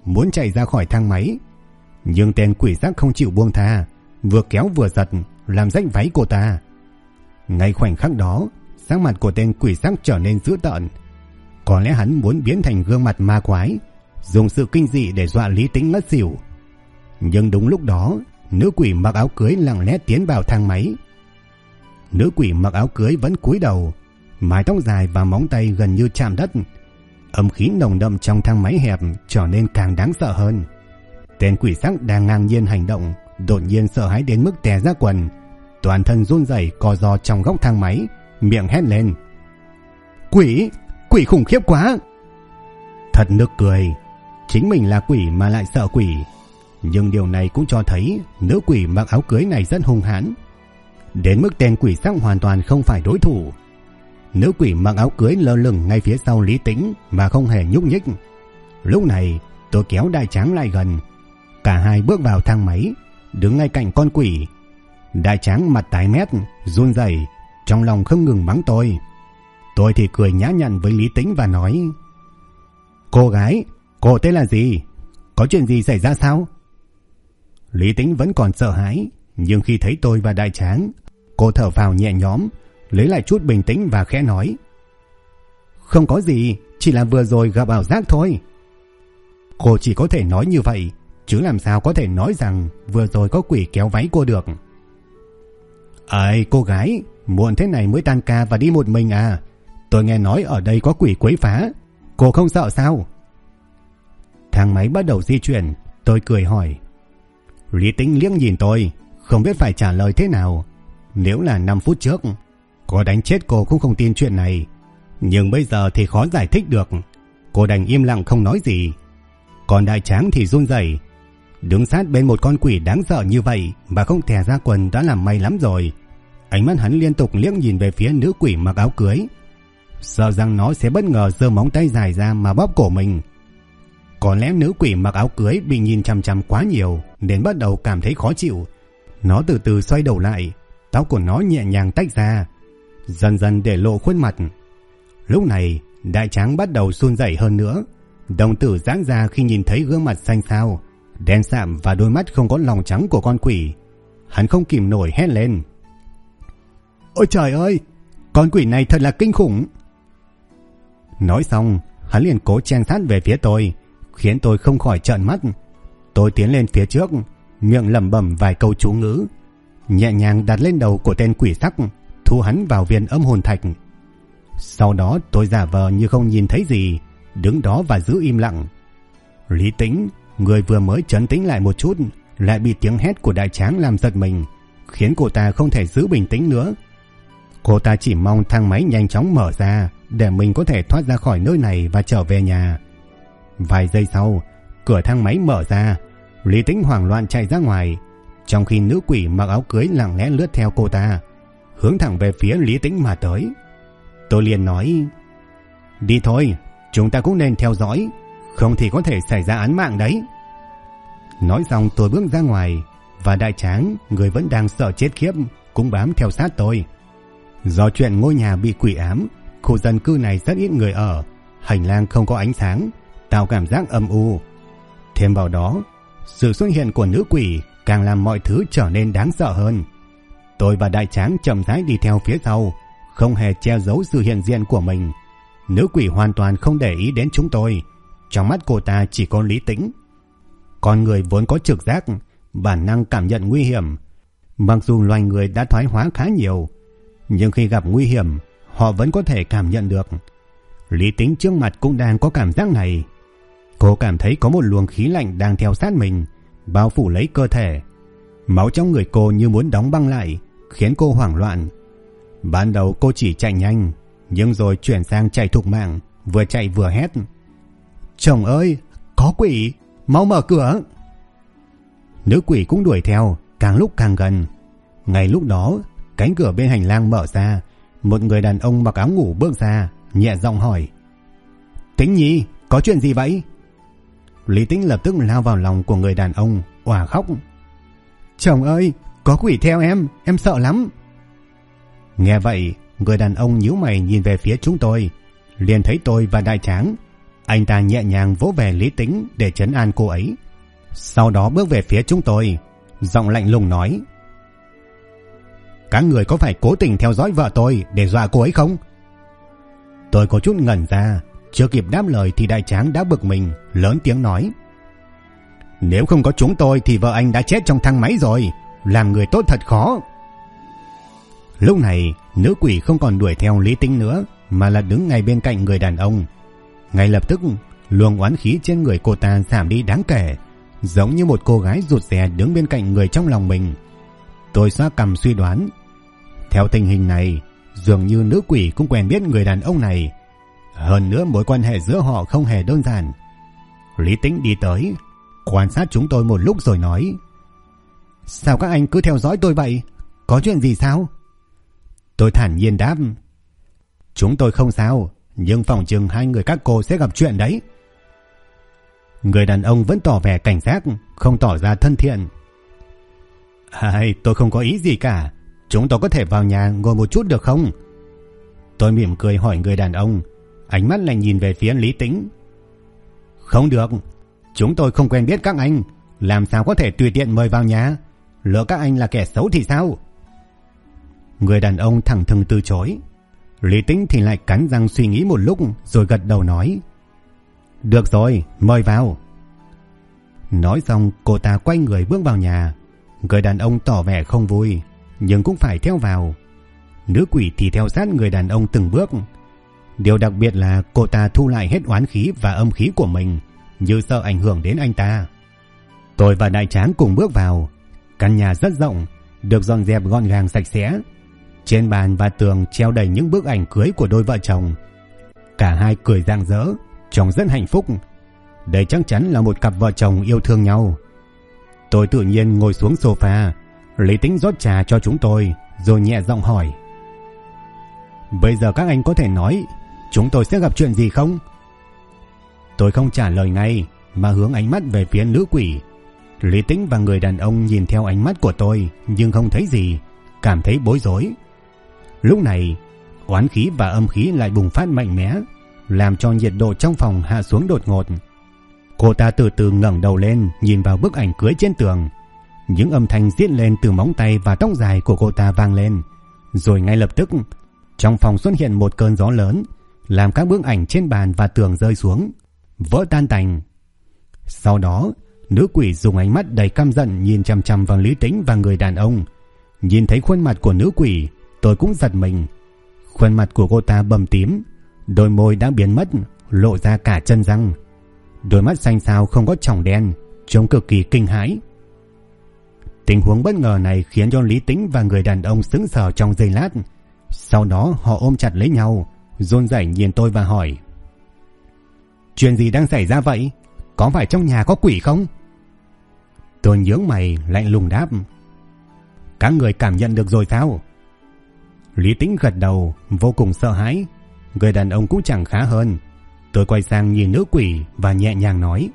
[SPEAKER 1] muốn chạy ra khỏi thang máy. Nhưng tên quỷ sắc không chịu buông tha, vừa kéo vừa giật, làm rách váy cô ta. Ngay khoảnh khắc đó, sắc mặt của tên quỷ sắc trở nên dữ tợn. Có lẽ hắn muốn biến thành gương mặt ma quái, dùng sự kinh dị để dọa Lý Tĩnh ngất xỉu. Nhưng đúng lúc đó, nữ quỷ mặc áo cưới lặng lẽ tiến vào thang máy. Nữ quỷ mặc áo cưới vẫn cúi đầu, mái tóc dài và móng tay gần như chạm đất. Âm khí nồng đậm trong thang máy hẹp trở nên càng đáng sợ hơn. Tên quỷ sắc đang ngang nhiên hành động, đột nhiên sợ hãi đến mức tè ra quần, toàn thân run rẩy co ro trong góc thang máy, miệng hét lên: "Quỷ! Quỷ khủng khiếp quá!" Thật nực cười, chính mình là quỷ mà lại sợ quỷ. Nhưng điều này cũng cho thấy nữ quỷ mặc áo cưới này rất hung hãn, đến mức tên quỷ sắc hoàn toàn không phải đối thủ. Nữ quỷ mặc áo cưới lơ lửng ngay phía sau Lý Tĩnh mà không hề nhúc nhích. Lúc này tôi kéo Đại Tráng lại gần, cả hai bước vào thang máy, đứng ngay cạnh con quỷ. Đại Tráng mặt tái mét, run rẩy, trong lòng không ngừng mắng tôi. Tôi thì cười nhã nhặn với Lý Tĩnh và nói: "Cô gái, cô tên là gì? Có chuyện gì xảy ra sao?" Lý Tĩnh vẫn còn sợ hãi, nhưng khi thấy tôi và Đại Tráng, cô thở phào nhẹ nhõm, lấy lại chút bình tĩnh và khẽ nói: "Không có gì, chỉ là vừa rồi gặp ảo giác thôi." Cô chỉ có thể nói như vậy, chứ làm sao có thể nói rằng vừa rồi có quỷ kéo váy cô được. "Ây, cô gái, muộn thế này mới tan ca và đi một mình à? Tôi nghe nói ở đây có quỷ quấy phá, cô không sợ sao?" Thang máy bắt đầu di chuyển, tôi cười hỏi. Lý Tĩnh liếc nhìn tôi, không biết phải trả lời thế nào. Nếu là 5 phút trước, có đánh chết cô cũng không tin chuyện này, nhưng bây giờ thì khó giải thích được. Cô đành im lặng không nói gì. Còn Đại Tráng thì run rẩy, đứng sát bên một con quỷ đáng sợ như vậy mà không thè ra quần đã làm may lắm rồi. Ánh mắt hắn liên tục liếc nhìn về phía nữ quỷ mặc áo cưới, sợ rằng nó sẽ bất ngờ giơ móng tay dài ra mà bóp cổ mình. Có lẽ nữ quỷ mặc áo cưới bị nhìn chằm chằm quá nhiều nên bắt đầu cảm thấy khó chịu. Nó từ từ xoay đầu lại, tóc của nó nhẹ nhàng tách ra, dần dần để lộ khuôn mặt. Lúc này Đại Tráng bắt đầu run rẩy hơn nữa, đồng tử giãn ra khi nhìn thấy gương mặt xanh xao, đen sạm và đôi mắt không có lòng trắng của con quỷ. Hắn không kìm nổi hét lên: "Ôi trời ơi, con quỷ này thật là kinh khủng!" Nói xong, hắn liền cố chen sát về phía tôi, khiến tôi không khỏi trợn mắt. Tôi tiến lên phía trước, miệng lẩm bẩm vài câu chú ngữ, nhẹ nhàng đặt lên đầu của tên quỷ sắc, thu hắn vào viên âm hồn thạch. Sau đó tôi giả vờ như không nhìn thấy gì, đứng đó và giữ im lặng. Lý Tĩnh, người vừa mới trấn tĩnh lại một chút, lại bị tiếng hét của Đại Tráng làm giật mình, khiến cô ta không thể giữ bình tĩnh nữa. Cô ta chỉ mong thang máy nhanh chóng mở ra để mình có thể thoát ra khỏi nơi này và trở về nhà. Vài giây sau, cửa thang máy mở ra, Lý Tĩnh hoảng loạn chạy ra ngoài, trong khi nữ quỷ mặc áo cưới lặng lẽ lướt theo cô ta, hướng thẳng về phía Lý Tĩnh mà tới. Tôi liền nói: "Đi thôi, chúng ta cũng nên theo dõi, không thì có thể xảy ra án mạng đấy." Nói xong tôi bước ra ngoài, và Đại Tráng, người vẫn đang sợ chết khiếp, cũng bám theo sát tôi. Do chuyện ngôi nhà bị quỷ ám, khu dân cư này rất ít người ở, hành lang không có ánh sáng, tạo cảm giác âm u. Thêm vào đó, sự xuất hiện của nữ quỷ càng làm mọi thứ trở nên đáng sợ hơn. Tôi và Đại Tráng chậm rãi đi theo phía sau, không hề che giấu sự hiện diện của mình. Nữ quỷ hoàn toàn không để ý đến chúng tôi, trong mắt cô ta chỉ có Lý Tĩnh. Con người vốn có trực giác, bản năng cảm nhận nguy hiểm. Mặc dù loài người đã thoái hóa khá nhiều, nhưng khi gặp nguy hiểm, họ vẫn có thể cảm nhận được. Lý Tĩnh trước mặt cũng đang có cảm giác này. Cô cảm thấy có một luồng khí lạnh đang theo sát mình, bao phủ lấy cơ thể. Máu trong người cô như muốn đóng băng lại, khiến cô hoảng loạn. Ban đầu cô chỉ chạy nhanh, nhưng rồi chuyển sang chạy thục mạng, vừa chạy vừa hét: "Chồng ơi, có quỷ, mau mở cửa!" Nữ quỷ cũng đuổi theo, càng lúc càng gần. Ngay lúc đó, cánh cửa bên hành lang mở ra, một người đàn ông mặc áo ngủ bước ra, nhẹ giọng hỏi: "Tĩnh Nhi, có chuyện gì vậy?" Lý Tĩnh lập tức lao vào lòng của người đàn ông, òa khóc: "Chồng ơi, có quỷ theo em sợ lắm." Nghe vậy, người đàn ông nhíu mày nhìn về phía chúng tôi, liền thấy tôi và Đại Tráng. Anh ta nhẹ nhàng vỗ về Lý Tĩnh để trấn an cô ấy. Sau đó bước về phía chúng tôi, giọng lạnh lùng nói: các người có phải cố tình theo dõi vợ tôi để dọa cô ấy không? Tôi có chút ngẩn ra, chưa kịp đáp lời thì đại tráng đã bực mình, lớn tiếng nói: nếu không có chúng tôi thì vợ anh đã chết trong thang máy rồi, làm người tốt thật khó. Lúc này nữ quỷ không còn đuổi theo Lý Tĩnh nữa, mà là đứng ngay bên cạnh người đàn ông. Ngay lập tức luồng oán khí trên người cô ta giảm đi đáng kể, giống như một cô gái rụt rè đứng bên cạnh người trong lòng mình. Tôi xoa cằm suy đoán, theo tình hình này dường như nữ quỷ cũng quen biết người đàn ông này, hơn nữa mối quan hệ giữa họ không hề đơn giản. Lý Tĩnh đi tới, quan sát chúng tôi một lúc rồi nói: sao các anh cứ theo dõi tôi vậy? Có chuyện gì sao? Tôi thản nhiên đáp: chúng tôi không sao, nhưng phòng chừng hai người các cô sẽ gặp chuyện đấy. Người đàn ông vẫn tỏ vẻ cảnh giác, không tỏ ra thân thiện. Tôi không có ý gì cả, chúng tôi có thể vào nhà ngồi một chút được không? Tôi mỉm cười hỏi người đàn ông, ánh mắt lại nhìn về phía Lý Tĩnh. Không được, chúng tôi không quen biết các anh, làm sao có thể tùy tiện mời vào nhà? Lỡ các anh là kẻ xấu thì sao? Người đàn ông thẳng thừng từ chối. Lý Tĩnh thì lại cắn răng suy nghĩ một lúc rồi gật đầu nói: được rồi, mời vào. Nói xong cô ta quay người bước vào nhà. Người đàn ông tỏ vẻ không vui, nhưng cũng phải theo vào. Nữ quỷ thì theo sát người đàn ông từng bước. Điều đặc biệt là cô ta thu lại hết oán khí và âm khí của mình, như sợ ảnh hưởng đến anh ta. Tôi và đại tráng cùng bước vào. Căn nhà rất rộng, được dọn dẹp gọn gàng sạch sẽ. Trên bàn và tường treo đầy những bức ảnh cưới của đôi vợ chồng. Cả hai cười rạng rỡ, trông rất hạnh phúc. Đây chắc chắn là một cặp vợ chồng yêu thương nhau. Tôi tự nhiên ngồi xuống sofa. Lý Tĩnh rót trà cho chúng tôi, rồi nhẹ giọng hỏi: bây giờ các anh có thể nói chúng tôi sẽ gặp chuyện gì không? Tôi không trả lời ngay, mà hướng ánh mắt về phía nữ quỷ. Lý Tĩnh và người đàn ông nhìn theo ánh mắt của tôi, nhưng không thấy gì, cảm thấy bối rối. Lúc này oán khí và âm khí lại bùng phát mạnh mẽ, làm cho nhiệt độ trong phòng hạ xuống đột ngột. Cô ta từ từ ngẩng đầu lên, nhìn vào bức ảnh cưới trên tường. Những âm thanh rít lên từ móng tay và tóc dài của cô ta vang lên. Rồi ngay lập tức trong phòng xuất hiện một cơn gió lớn, làm các bức ảnh trên bàn và tường rơi xuống, vỡ tan tành. Sau đó nữ quỷ dùng ánh mắt đầy căm giận nhìn chằm chằm vào Lý Tĩnh và người đàn ông. Nhìn thấy khuôn mặt của nữ quỷ, tôi cũng giật mình. Khuôn mặt của cô ta bầm tím, đôi môi đã biến mất, lộ ra cả chân răng. Đôi mắt xanh xao không có tròng đen, trông cực kỳ kinh hãi. Tình huống bất ngờ này khiến cho Lý Tĩnh và người đàn ông sững sờ trong giây lát. Sau đó họ ôm chặt lấy nhau, run rẩy nhìn tôi và hỏi: chuyện gì đang xảy ra vậy? Có phải trong nhà có quỷ không? Tôi nhướng mày lạnh lùng đáp: các người cảm nhận được rồi sao? Lý Tĩnh gật đầu, vô cùng sợ hãi. Người đàn ông cũng chẳng khá hơn. Tôi quay sang nhìn nữ quỷ và nhẹ nhàng nói: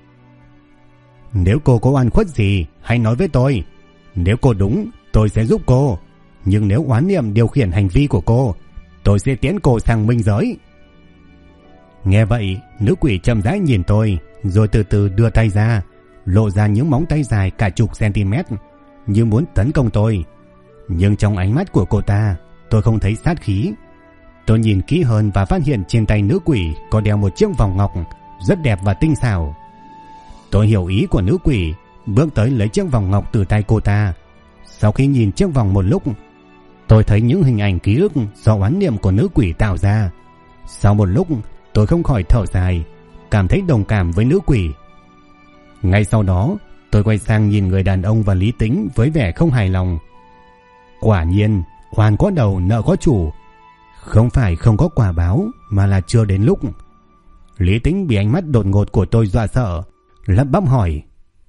[SPEAKER 1] nếu cô có oan khuất gì hãy nói với tôi. Nếu cô đúng tôi sẽ giúp cô, nhưng nếu oán niệm điều khiển hành vi của cô, tôi sẽ tiến cô sang minh giới. Nghe vậy, nữ quỷ chậm rãi nhìn tôi, rồi từ từ đưa tay ra, lộ ra những móng tay dài cả chục cm, như muốn tấn công tôi. Nhưng trong ánh mắt của cô ta, tôi không thấy sát khí. Tôi nhìn kỹ hơn và phát hiện trên tay nữ quỷ có đeo một chiếc vòng ngọc rất đẹp và tinh xảo. Tôi hiểu ý của nữ quỷ, bước tới lấy chiếc vòng ngọc từ tay cô ta. Sau khi nhìn chiếc vòng một lúc, tôi thấy những hình ảnh ký ức do oán niệm của nữ quỷ tạo ra. Sau một lúc, tôi không khỏi thở dài, cảm thấy đồng cảm với nữ quỷ. Ngay sau đó, tôi quay sang nhìn người đàn ông và Lý Tĩnh với vẻ không hài lòng. Quả nhiên, oan có đầu nợ có chủ. Không phải không có quả báo, mà là chưa đến lúc. Lý Tĩnh bị ánh mắt đột ngột của tôi dọa sợ, lắp bắp hỏi: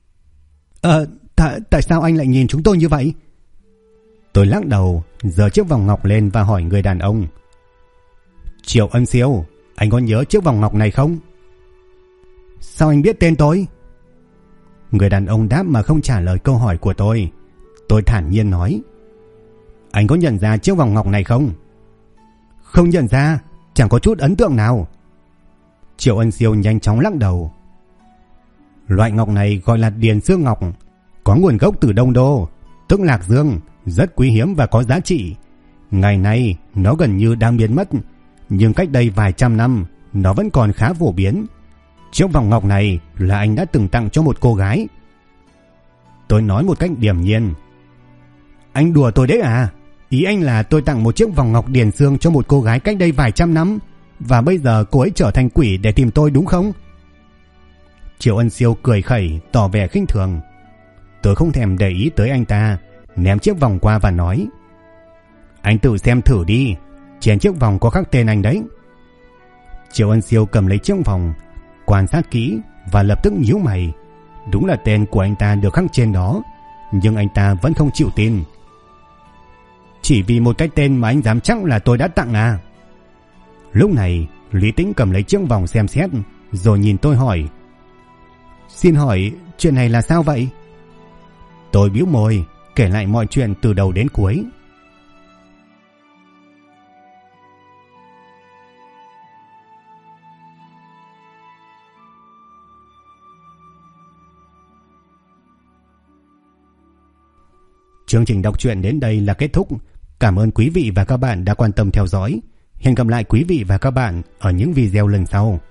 [SPEAKER 1] tại sao anh lại nhìn chúng tôi như vậy? Tôi lắc đầu, giơ chiếc vòng ngọc lên và hỏi người đàn ông: Triệu Ân Siêu, anh có nhớ chiếc vòng ngọc này không? Sao anh biết tên tôi? Người đàn ông đáp mà không trả lời câu hỏi của tôi. Tôi thản nhiên nói: anh có nhận ra chiếc vòng ngọc này không? Không nhận ra, chẳng có chút ấn tượng nào. Triệu Ân Siêu nhanh chóng lắc đầu. Loại ngọc này gọi là Điền Xương Ngọc, có nguồn gốc từ Đông Đô, tức Lạc Dương, rất quý hiếm và có giá trị. Ngày nay nó gần như đang biến mất, nhưng cách đây vài trăm năm nó vẫn còn khá phổ biến. Chiếc vòng ngọc này là anh đã từng tặng cho một cô gái. Tôi nói một cách điềm nhiên. Anh đùa tôi đấy à? Ý anh là tôi tặng một chiếc vòng ngọc Điền Xương cho một cô gái cách đây vài trăm năm, và bây giờ cô ấy trở thành quỷ để tìm tôi đúng không? Triệu Ân Siêu cười khẩy tỏ vẻ khinh thường. Tôi không thèm để ý tới anh ta, ném chiếc vòng qua và nói: Anh tự xem thử đi, trên chiếc vòng có khắc tên anh đấy. Triệu Ân Siêu cầm lấy chiếc vòng, quan sát kỹ và lập tức nhíu mày. Đúng là tên của anh ta được khắc trên đó, nhưng anh ta vẫn không chịu tin. Chỉ vì một cái tên mà anh dám chắc là tôi đã tặng à? Lúc này Lý Tĩnh cầm lấy chiếc vòng xem xét, rồi nhìn tôi hỏi: Xin hỏi chuyện này là sao vậy? Tôi bĩu môi kể lại mọi chuyện từ đầu đến cuối. Chương trình đọc truyện đến đây là kết thúc. Cảm ơn quý vị và các bạn đã quan tâm theo dõi. Hẹn gặp lại quý vị và các bạn ở những video lần sau.